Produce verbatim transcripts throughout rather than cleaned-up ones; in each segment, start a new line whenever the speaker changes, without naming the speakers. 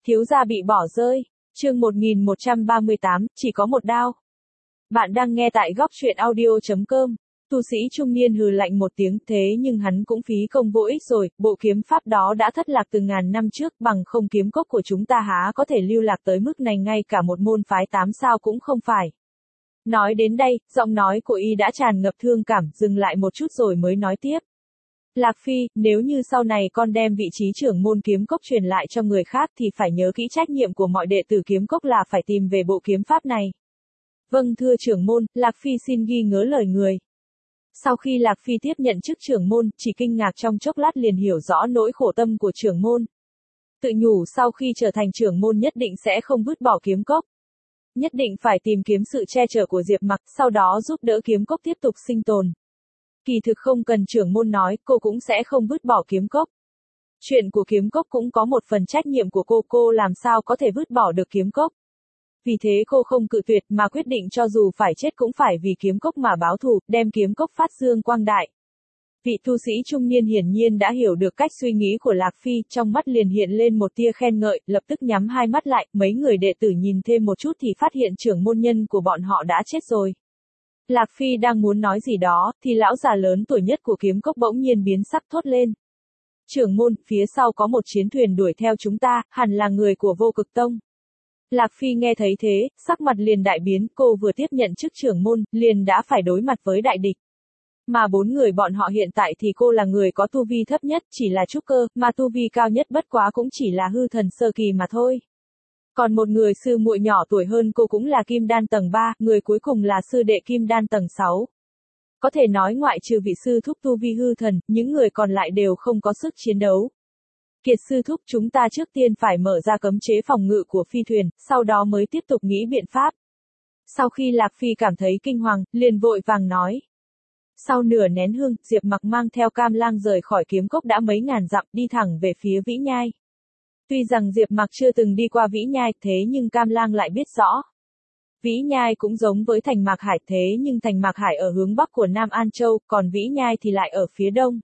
Thiếu gia bị bỏ rơi. Chương một nghìn một trăm ba mươi tám, chỉ có một đao. Bạn đang nghe tại góc truyện audio.com. Tu sĩ trung niên hừ lạnh một tiếng, thế nhưng hắn cũng phí công vô ích rồi, bộ kiếm pháp đó đã thất lạc từ ngàn năm trước, bằng không kiếm cốc của chúng ta há có thể lưu lạc tới mức này, ngay cả một môn phái tám sao cũng không phải. Nói đến đây, giọng nói của y đã tràn ngập thương cảm, dừng lại một chút rồi mới nói tiếp. Lạc Phi, nếu như sau này con đem vị trí trưởng môn kiếm cốc truyền lại cho người khác thì phải nhớ kỹ trách nhiệm của mọi đệ tử kiếm cốc là phải tìm về bộ kiếm pháp này. Vâng thưa trưởng môn, Lạc Phi xin ghi nhớ lời người. Sau khi Lạc Phi tiếp nhận chức trưởng môn, chỉ kinh ngạc trong chốc lát liền hiểu rõ nỗi khổ tâm của trưởng môn. Tự nhủ sau khi trở thành trưởng môn nhất định sẽ không vứt bỏ kiếm cốc. Nhất định phải tìm kiếm sự che chở của Diệp Mặc, sau đó giúp đỡ kiếm cốc tiếp tục sinh tồn. Kỳ thực không cần trưởng môn nói, cô cũng sẽ không vứt bỏ kiếm cốc. Chuyện của kiếm cốc cũng có một phần trách nhiệm của cô, cô làm sao có thể vứt bỏ được kiếm cốc. Vì thế cô không cự tuyệt mà quyết định cho dù phải chết cũng phải vì kiếm cốc mà báo thù, đem kiếm cốc phát dương quang đại. Vị tu sĩ trung niên hiển nhiên đã hiểu được cách suy nghĩ của Lạc Phi, trong mắt liền hiện lên một tia khen ngợi, lập tức nhắm hai mắt lại, mấy người đệ tử nhìn thêm một chút thì phát hiện trưởng môn nhân của bọn họ đã chết rồi. Lạc Phi đang muốn nói gì đó, thì lão già lớn tuổi nhất của kiếm cốc bỗng nhiên biến sắc thốt lên. Trưởng môn, phía sau có một chiến thuyền đuổi theo chúng ta, hẳn là người của Vô Cực Tông. Lạc Phi nghe thấy thế, sắc mặt liền đại biến, cô vừa tiếp nhận chức trưởng môn, liền đã phải đối mặt với đại địch. Mà bốn người bọn họ hiện tại thì cô là người có tu vi thấp nhất, chỉ là trúc cơ, mà tu vi cao nhất bất quá cũng chỉ là hư thần sơ kỳ mà thôi. Còn một người sư muội nhỏ tuổi hơn cô cũng là kim đan tầng ba, người cuối cùng là sư đệ kim đan tầng sáu. Có thể nói ngoại trừ vị sư thúc tu vi hư thần, những người còn lại đều không có sức chiến đấu. Kiệt sư thúc, chúng ta trước tiên phải mở ra cấm chế phòng ngự của phi thuyền, sau đó mới tiếp tục nghĩ biện pháp. Sau khi Lạc Phi cảm thấy kinh hoàng, liền vội vàng nói. Sau nửa nén hương, Diệp Mặc mang theo Cam Lang rời khỏi kiếm cốc đã mấy ngàn dặm, đi thẳng về phía Vĩ Nhai. Tuy rằng Diệp Mặc chưa từng đi qua Vĩ Nhai, thế nhưng Cam Lang lại biết rõ. Vĩ Nhai cũng giống với Thành Mạc Hải, thế nhưng Thành Mạc Hải ở hướng bắc của Nam An Châu, còn Vĩ Nhai thì lại ở phía đông.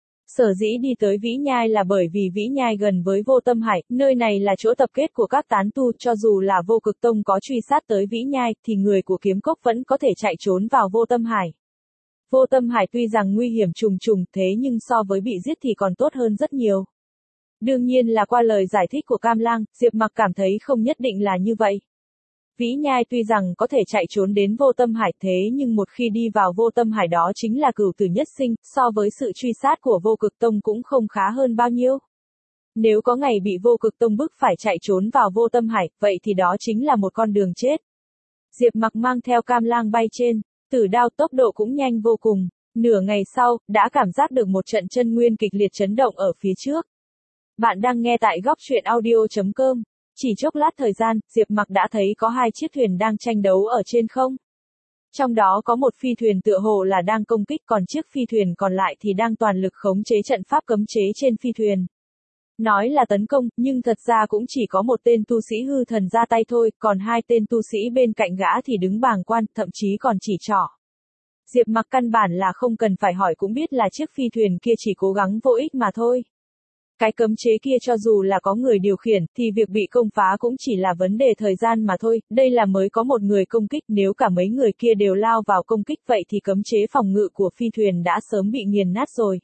Sở dĩ đi tới Vĩ Nhai là bởi vì Vĩ Nhai gần với Vô Tâm Hải, nơi này là chỗ tập kết của các tán tu, cho dù là Vô Cực Tông có truy sát tới Vĩ Nhai, thì người của kiếm cốc vẫn có thể chạy trốn vào Vô Tâm Hải. Vô Tâm Hải tuy rằng nguy hiểm trùng trùng, thế nhưng so với bị giết thì còn tốt hơn rất nhiều. Đương nhiên là qua lời giải thích của Cam Lang, Diệp Mặc cảm thấy không nhất định là như vậy. Vĩ Nhai tuy rằng có thể chạy trốn đến Vô Tâm Hải, thế nhưng một khi đi vào Vô Tâm Hải đó chính là cửu tử nhất sinh, so với sự truy sát của Vô Cực Tông cũng không khá hơn bao nhiêu. Nếu có ngày bị Vô Cực Tông bức phải chạy trốn vào Vô Tâm Hải, vậy thì đó chính là một con đường chết. Diệp Mặc mang theo Cam Lang bay trên, tử đao, tốc độ cũng nhanh vô cùng. Nửa ngày sau, đã cảm giác được một trận chân nguyên kịch liệt chấn động ở phía trước. Bạn đang nghe tại góc truyện audio.com. Chỉ chốc lát thời gian, Diệp Mặc đã thấy có hai chiếc thuyền đang tranh đấu ở trên không. Trong đó có một phi thuyền tựa hồ là đang công kích, còn chiếc phi thuyền còn lại thì đang toàn lực khống chế trận pháp cấm chế trên phi thuyền. Nói là tấn công, nhưng thật ra cũng chỉ có một tên tu sĩ hư thần ra tay thôi, còn hai tên tu sĩ bên cạnh gã thì đứng bàng quan, thậm chí còn chỉ trỏ. Diệp Mặc căn bản là không cần phải hỏi cũng biết là chiếc phi thuyền kia chỉ cố gắng vô ích mà thôi. Cái cấm chế kia cho dù là có người điều khiển, thì việc bị công phá cũng chỉ là vấn đề thời gian mà thôi, đây là mới có một người công kích, nếu cả mấy người kia đều lao vào công kích vậy thì cấm chế phòng ngự của phi thuyền đã sớm bị nghiền nát rồi.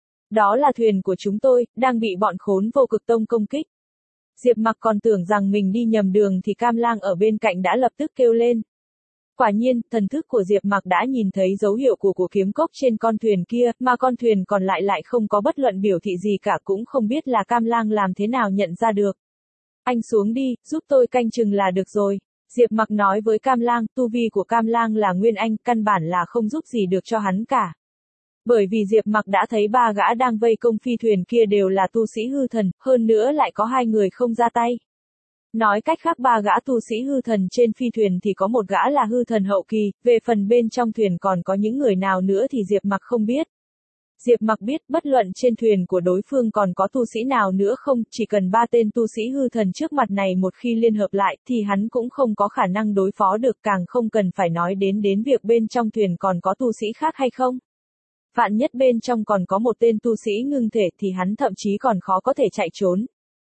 Đó là thuyền của chúng tôi, đang bị bọn khốn Vô Cực Tông công kích. Diệp Mặc còn tưởng rằng mình đi nhầm đường thì Cam Lang ở bên cạnh đã lập tức kêu lên. Quả nhiên, thần thức của Diệp Mặc đã nhìn thấy dấu hiệu của của kiếm cốc trên con thuyền kia, mà con thuyền còn lại lại không có bất luận biểu thị gì cả, cũng không biết là Cam Lang làm thế nào nhận ra được. Anh xuống đi, giúp tôi canh chừng là được rồi. Diệp Mặc nói với Cam Lang, tu vi của Cam Lang là Nguyên Anh, căn bản là không giúp gì được cho hắn cả. Bởi vì Diệp Mặc đã thấy ba gã đang vây công phi thuyền kia đều là tu sĩ hư thần, hơn nữa lại có hai người không ra tay. Nói cách khác ba gã tu sĩ hư thần trên phi thuyền thì có một gã là hư thần hậu kỳ, về phần bên trong thuyền còn có những người nào nữa thì Diệp Mặc không biết. Diệp Mặc biết bất luận trên thuyền của đối phương còn có tu sĩ nào nữa không, chỉ cần ba tên tu sĩ hư thần trước mặt này một khi liên hợp lại thì hắn cũng không có khả năng đối phó được, càng không cần phải nói đến đến việc bên trong thuyền còn có tu sĩ khác hay không. Vạn nhất bên trong còn có một tên tu sĩ ngưng thể thì hắn thậm chí còn khó có thể chạy trốn.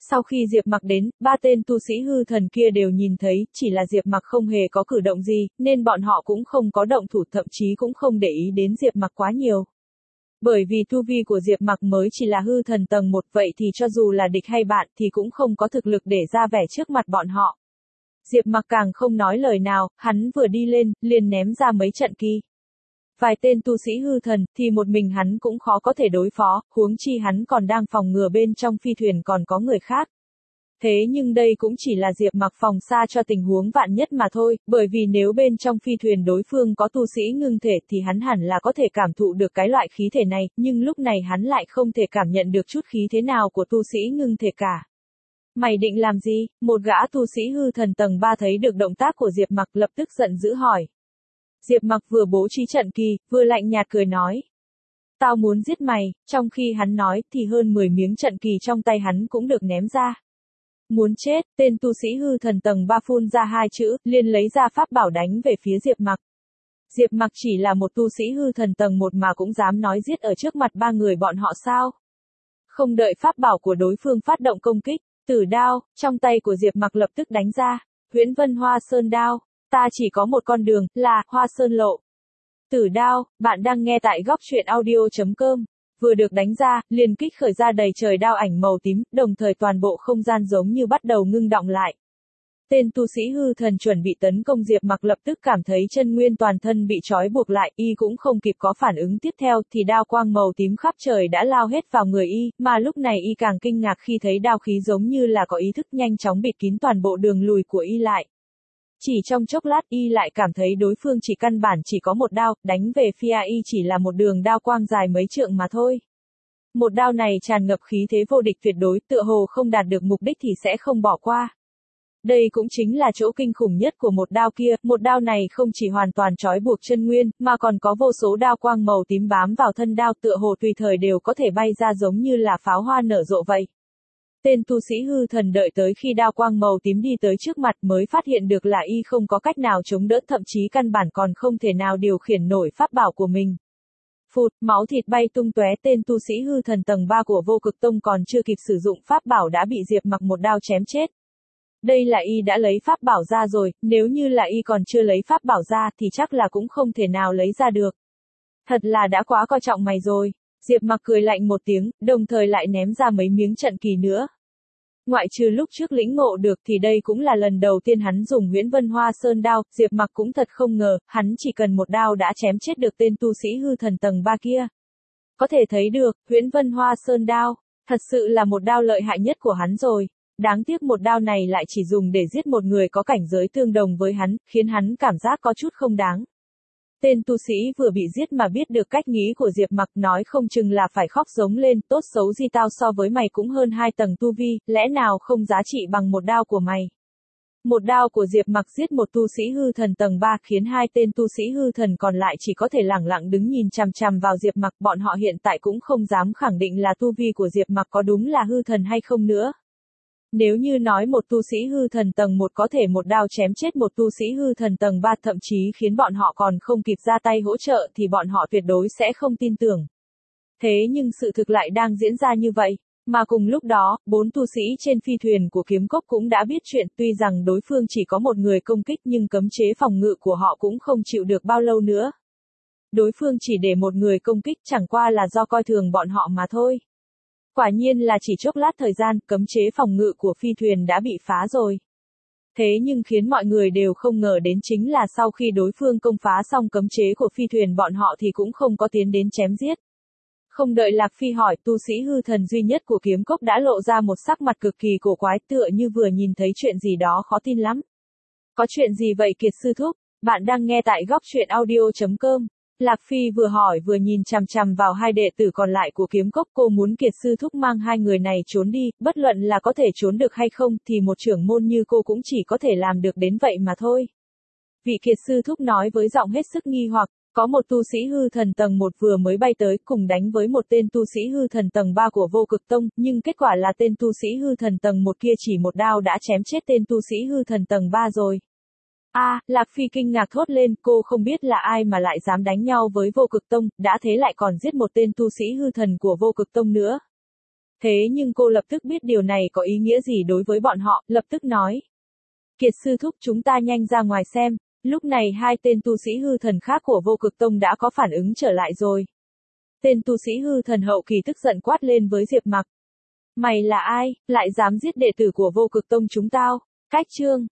Sau khi Diệp Mặc đến, ba tên tu sĩ hư thần kia đều nhìn thấy, chỉ là Diệp Mặc không hề có cử động gì, nên bọn họ cũng không có động thủ, thậm chí cũng không để ý đến Diệp Mặc quá nhiều. Bởi vì tu vi của Diệp Mặc mới chỉ là hư thần tầng một, vậy thì cho dù là địch hay bạn thì cũng không có thực lực để ra vẻ trước mặt bọn họ. Diệp Mặc càng không nói lời nào, hắn vừa đi lên, liền ném ra mấy trận kỳ. Vài tên tu sĩ hư thần, thì một mình hắn cũng khó có thể đối phó, huống chi hắn còn đang phòng ngừa bên trong phi thuyền còn có người khác. Thế nhưng đây cũng chỉ là Diệp Mặc phòng xa cho tình huống vạn nhất mà thôi, bởi vì nếu bên trong phi thuyền đối phương có tu sĩ ngưng thể thì hắn hẳn là có thể cảm thụ được cái loại khí thể này, nhưng lúc này hắn lại không thể cảm nhận được chút khí thế nào của tu sĩ ngưng thể cả. Mày định làm gì? Một gã tu sĩ hư thần tầng ba thấy được động tác của Diệp Mặc lập tức giận dữ hỏi. Diệp Mặc vừa bố trí trận kỳ, vừa lạnh nhạt cười nói. Tao muốn giết mày, trong khi hắn nói thì hơn mười miếng trận kỳ trong tay hắn cũng được ném ra. Muốn chết, tên tu sĩ hư thần tầng ba phun ra hai chữ, liền lấy ra pháp bảo đánh về phía Diệp Mặc. Diệp Mặc chỉ là một tu sĩ hư thần tầng một mà cũng dám nói giết ở trước mặt ba người bọn họ sao? Không đợi pháp bảo của đối phương phát động công kích, tử đao, trong tay của Diệp Mặc lập tức đánh ra, Huyễn Vân Hoa Sơn đao, ta chỉ có một con đường, là Hoa Sơn lộ. Tử đao, bạn đang nghe tại góc truyện audio chấm com. Vừa được đánh ra, liền kích khởi ra đầy trời đao ảnh màu tím, đồng thời toàn bộ không gian giống như bắt đầu ngưng đọng lại. Tên tu sĩ hư thần chuẩn bị tấn công Diệp Mặc lập tức cảm thấy chân nguyên toàn thân bị trói buộc lại, y cũng không kịp có phản ứng tiếp theo thì đao quang màu tím khắp trời đã lao hết vào người y, mà lúc này y càng kinh ngạc khi thấy đao khí giống như là có ý thức nhanh chóng bịt kín toàn bộ đường lùi của y lại. Chỉ trong chốc lát y lại cảm thấy đối phương chỉ căn bản chỉ có một đao, đánh về phía y chỉ là một đường đao quang dài mấy trượng mà thôi. Một đao này tràn ngập khí thế vô địch tuyệt đối, tựa hồ không đạt được mục đích thì sẽ không bỏ qua. Đây cũng chính là chỗ kinh khủng nhất của một đao kia, một đao này không chỉ hoàn toàn trói buộc chân nguyên, mà còn có vô số đao quang màu tím bám vào thân đao, tựa hồ tùy thời đều có thể bay ra giống như là pháo hoa nở rộ vậy. Tên tu sĩ hư thần đợi tới khi đao quang màu tím đi tới trước mặt mới phát hiện được là y không có cách nào chống đỡ, thậm chí căn bản còn không thể nào điều khiển nổi pháp bảo của mình. Phụt, máu thịt bay tung tóe, tên tu sĩ hư thần tầng ba của Vô Cực Tông còn chưa kịp sử dụng pháp bảo đã bị Diệp Mặc một đao chém chết. Đây là y đã lấy pháp bảo ra rồi, nếu như là y còn chưa lấy pháp bảo ra thì chắc là cũng không thể nào lấy ra được. Thật là đã quá coi trọng mày rồi. Diệp Mặc cười lạnh một tiếng, đồng thời lại ném ra mấy miếng trận kỳ nữa. Ngoại trừ lúc trước lĩnh ngộ được thì đây cũng là lần đầu tiên hắn dùng Huyễn Vân Hoa Sơn đao, Diệp Mặc cũng thật không ngờ, hắn chỉ cần một đao đã chém chết được tên tu sĩ hư thần tầng ba kia. Có thể thấy được, Huyễn Vân Hoa Sơn đao, thật sự là một đao lợi hại nhất của hắn rồi. Đáng tiếc một đao này lại chỉ dùng để giết một người có cảnh giới tương đồng với hắn, khiến hắn cảm giác có chút không đáng. Tên tu sĩ vừa bị giết mà biết được cách nghĩ của Diệp Mặc, nói không chừng là phải khóc giống lên, tốt xấu gì tao so với mày cũng hơn hai tầng tu vi, lẽ nào không giá trị bằng một đao của mày. Một đao của Diệp Mặc giết một tu sĩ hư thần tầng ba khiến hai tên tu sĩ hư thần còn lại chỉ có thể lẳng lặng đứng nhìn chằm chằm vào Diệp Mặc, bọn họ hiện tại cũng không dám khẳng định là tu vi của Diệp Mặc có đúng là hư thần hay không nữa. Nếu như nói một tu sĩ hư thần tầng một có thể một đao chém chết một tu sĩ hư thần tầng ba, thậm chí khiến bọn họ còn không kịp ra tay hỗ trợ thì bọn họ tuyệt đối sẽ không tin tưởng. Thế nhưng sự thực lại đang diễn ra như vậy. Mà cùng lúc đó, bốn tu sĩ trên phi thuyền của Kiếm Cốc cũng đã biết chuyện, tuy rằng đối phương chỉ có một người công kích nhưng cấm chế phòng ngự của họ cũng không chịu được bao lâu nữa. Đối phương chỉ để một người công kích chẳng qua là do coi thường bọn họ mà thôi. Quả nhiên là chỉ chốc lát thời gian, cấm chế phòng ngự của phi thuyền đã bị phá rồi. Thế nhưng khiến mọi người đều không ngờ đến chính là sau khi đối phương công phá xong cấm chế của phi thuyền, bọn họ thì cũng không có tiến đến chém giết. Không đợi Lạc Phi hỏi, tu sĩ hư thần duy nhất của Kiếm Cốc đã lộ ra một sắc mặt cực kỳ cổ quái, tựa như vừa nhìn thấy chuyện gì đó khó tin lắm. Có chuyện gì vậy Kiệt sư thúc? Bạn đang nghe tại góc truyện audio chấm com. Lạc Phi vừa hỏi vừa nhìn chằm chằm vào hai đệ tử còn lại của Kiếm Cốc, cô muốn Kiệt sư thúc mang hai người này trốn đi, bất luận là có thể trốn được hay không thì một trưởng môn như cô cũng chỉ có thể làm được đến vậy mà thôi. Vị Kiệt sư thúc nói với giọng hết sức nghi hoặc, có một tu sĩ hư thần tầng một vừa mới bay tới cùng đánh với một tên tu sĩ hư thần tầng ba của Vô Cực Tông, nhưng kết quả là tên tu sĩ hư thần tầng một kia chỉ một đao đã chém chết tên tu sĩ hư thần tầng ba rồi. A, à, Lạc Phi kinh ngạc thốt lên, cô không biết là ai mà lại dám đánh nhau với Vô Cực Tông, đã thế lại còn giết một tên tu sĩ hư thần của Vô Cực Tông nữa. Thế nhưng cô lập tức biết điều này có ý nghĩa gì đối với bọn họ, lập tức nói. Kiệt sư thúc chúng ta nhanh ra ngoài xem, lúc này hai tên tu sĩ hư thần khác của vô cực tông đã có phản ứng trở lại rồi. Tên tu sĩ hư thần hậu kỳ tức giận quát lên với Diệp Mặc. Mày là ai, lại dám giết đệ tử của vô cực tông chúng tao? Cách chương,